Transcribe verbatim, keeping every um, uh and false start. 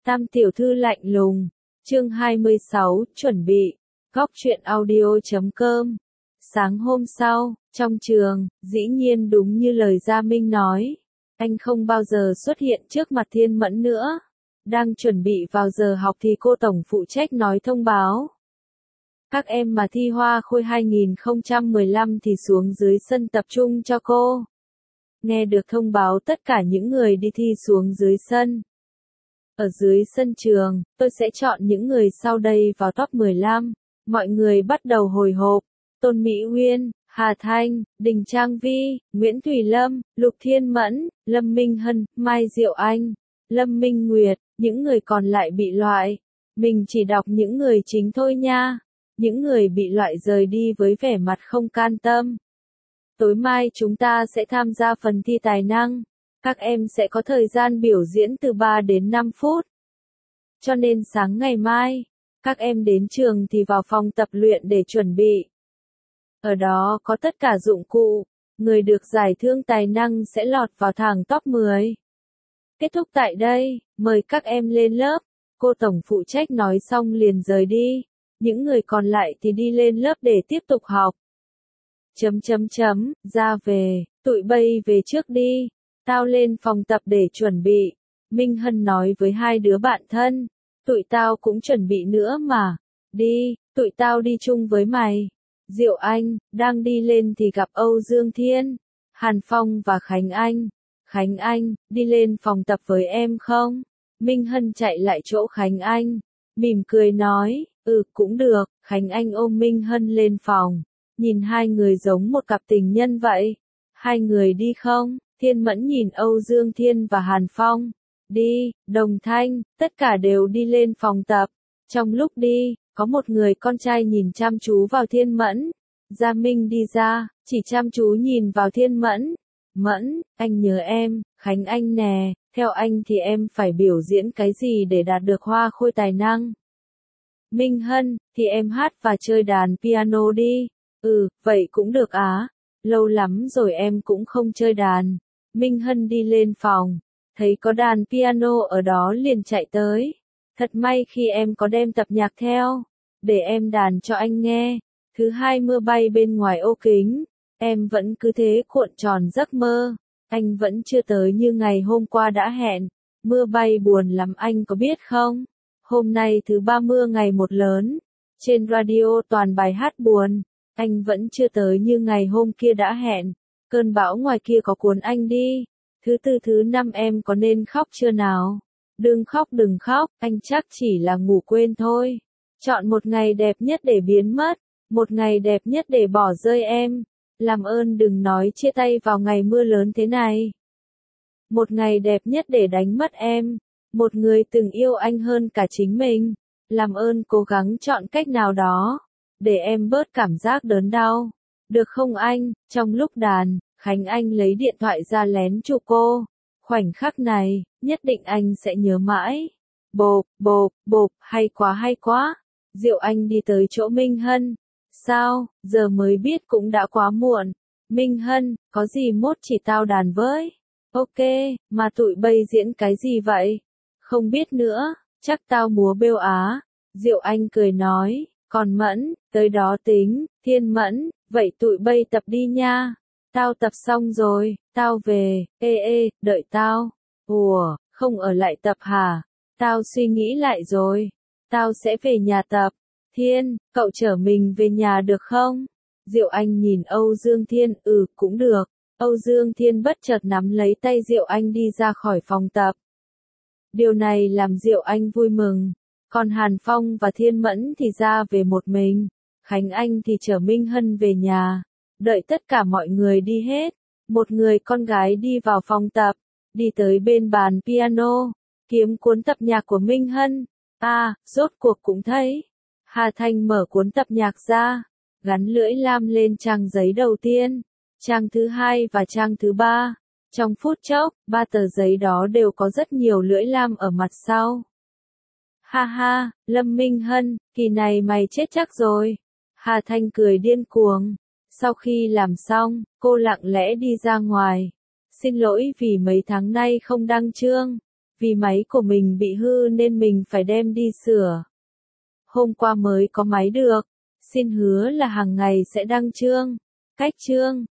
Tam tiểu thư lạnh lùng. Chương hai mươi sáu, chuẩn bị. Góc truyện audio chấm com. Sáng hôm sau, trong trường, dĩ nhiên đúng như lời Gia Minh nói. Anh không bao giờ xuất hiện trước mặt Thiên Mẫn nữa. Đang chuẩn bị vào giờ học thì cô tổng phụ trách nói thông báo. Các em mà thi Hoa Khôi hai không một lăm thì xuống dưới sân tập trung cho cô. Nghe được thông báo tất cả những người đi thi xuống dưới sân. Ở dưới sân trường, tôi sẽ chọn những người sau đây vào top mười lăm. Mọi người bắt đầu hồi hộp. Tôn Mỹ Uyên, Hà Thanh, Đình Trang Vi, Nguyễn Thùy Lâm, Lục Thiên Mẫn, Lâm Minh Hân, Mai Diệu Anh, Lâm Minh Nguyệt, những người còn lại bị loại. Mình chỉ đọc những người chính thôi nha. Những người bị loại rời đi với vẻ mặt không can tâm. Tối mai chúng ta sẽ tham gia phần thi tài năng. Các em sẽ có thời gian biểu diễn từ ba đến năm phút. Cho nên sáng ngày mai, các em đến trường thì vào phòng tập luyện để chuẩn bị. Ở đó có tất cả dụng cụ, người được giải thưởng tài năng sẽ lọt vào thẳng top mười. Kết thúc tại đây, mời các em lên lớp. Cô tổng phụ trách nói xong liền rời đi. Những người còn lại thì đi lên lớp để tiếp tục học. Chấm chấm chấm, ra về, tụi bay về trước đi. Tao lên phòng tập để chuẩn bị. Minh Hân nói với hai đứa bạn thân. Tụi tao cũng chuẩn bị nữa mà. Đi, tụi tao đi chung với mày. Diệu Anh, đang đi lên thì gặp Âu Dương Thiên, Hàn Phong và Khánh Anh. Khánh Anh, đi lên phòng tập với em không? Minh Hân chạy lại chỗ Khánh Anh. Mỉm cười nói, ừ cũng được. Khánh Anh ôm Minh Hân lên phòng. Nhìn hai người giống một cặp tình nhân vậy. Hai người đi không? Thiên Mẫn nhìn Âu Dương Thiên và Hàn Phong. Đi, Đồng Thanh, tất cả đều đi lên phòng tập. Trong lúc đi, có một người con trai nhìn chăm chú vào Thiên Mẫn. Gia Minh đi ra, chỉ chăm chú nhìn vào Thiên Mẫn. Mẫn, anh nhớ em. Khánh Anh nè, theo anh thì em phải biểu diễn cái gì để đạt được Hoa Khôi tài năng? Minh Hân, thì em hát và chơi đàn piano đi. Ừ, vậy cũng được á. Lâu lắm rồi em cũng không chơi đàn. Minh Hân đi lên phòng, thấy có đàn piano ở đó liền chạy tới. Thật may khi em có đem tập nhạc theo, để em đàn cho anh nghe. Thứ hai mưa bay bên ngoài ô kính, em vẫn cứ thế cuộn tròn giấc mơ. Anh vẫn chưa tới như ngày hôm qua đã hẹn. Mưa bay buồn lắm anh có biết không? Hôm nay thứ ba mưa ngày một lớn. Trên radio toàn bài hát buồn. Anh vẫn chưa tới như ngày hôm kia đã hẹn. Cơn bão ngoài kia có cuốn anh đi. Thứ tư thứ năm em có nên khóc chưa nào? Đừng khóc đừng khóc, anh chắc chỉ là ngủ quên thôi. Chọn một ngày đẹp nhất để biến mất. Một ngày đẹp nhất để bỏ rơi em. Làm ơn đừng nói chia tay vào ngày mưa lớn thế này. Một ngày đẹp nhất để đánh mất em. Một người từng yêu anh hơn cả chính mình. Làm ơn cố gắng chọn cách nào đó. Để em bớt cảm giác đớn đau. Được không anh? Trong lúc đàn, Khánh Anh lấy điện thoại ra lén chụp cô. Khoảnh khắc này, nhất định anh sẽ nhớ mãi. Bộp, bộp, bộp, hay quá hay quá. Diệu Anh đi tới chỗ Minh Hân. Sao, giờ mới biết cũng đã quá muộn. Minh Hân, có gì mốt chỉ tao đàn với. Ok, mà tụi bay diễn cái gì vậy? Không biết nữa, chắc tao múa bêu á. Diệu Anh cười nói, còn Mẫn, tới đó tính. Thiên Mẫn, vậy tụi bay tập đi nha. Tao tập xong rồi, tao về. Ê ê, đợi tao. Ủa, không ở lại tập hả? Tao suy nghĩ lại rồi. Tao sẽ về nhà tập. Thiên, cậu chở mình về nhà được không? Diệu Anh nhìn Âu Dương Thiên, ừ, cũng được. Âu Dương Thiên bất chợt nắm lấy tay Diệu Anh đi ra khỏi phòng tập. Điều này làm Diệu Anh vui mừng. Còn Hàn Phong và Thiên Mẫn thì ra về một mình. Khánh Anh thì chở Minh Hân về nhà. Đợi tất cả mọi người đi hết. Một người con gái đi vào phòng tập. Đi tới bên bàn piano. Kiếm cuốn tập nhạc của Minh Hân. À, rốt cuộc cũng thấy. Hà Thanh mở cuốn tập nhạc ra. Gắn lưỡi lam lên trang giấy đầu tiên. Trang thứ hai và trang thứ ba. Trong phút chốc, ba tờ giấy đó đều có rất nhiều lưỡi lam ở mặt sau. Ha ha, Lâm Minh Hân, kỳ này mày chết chắc rồi. Hà Thanh cười điên cuồng. Sau khi làm xong, cô lặng lẽ đi ra ngoài. Xin lỗi vì mấy tháng nay không đăng chương. Vì máy của mình bị hư nên mình phải đem đi sửa. Hôm qua mới có máy được. Xin hứa là hàng ngày sẽ đăng chương, cách chương,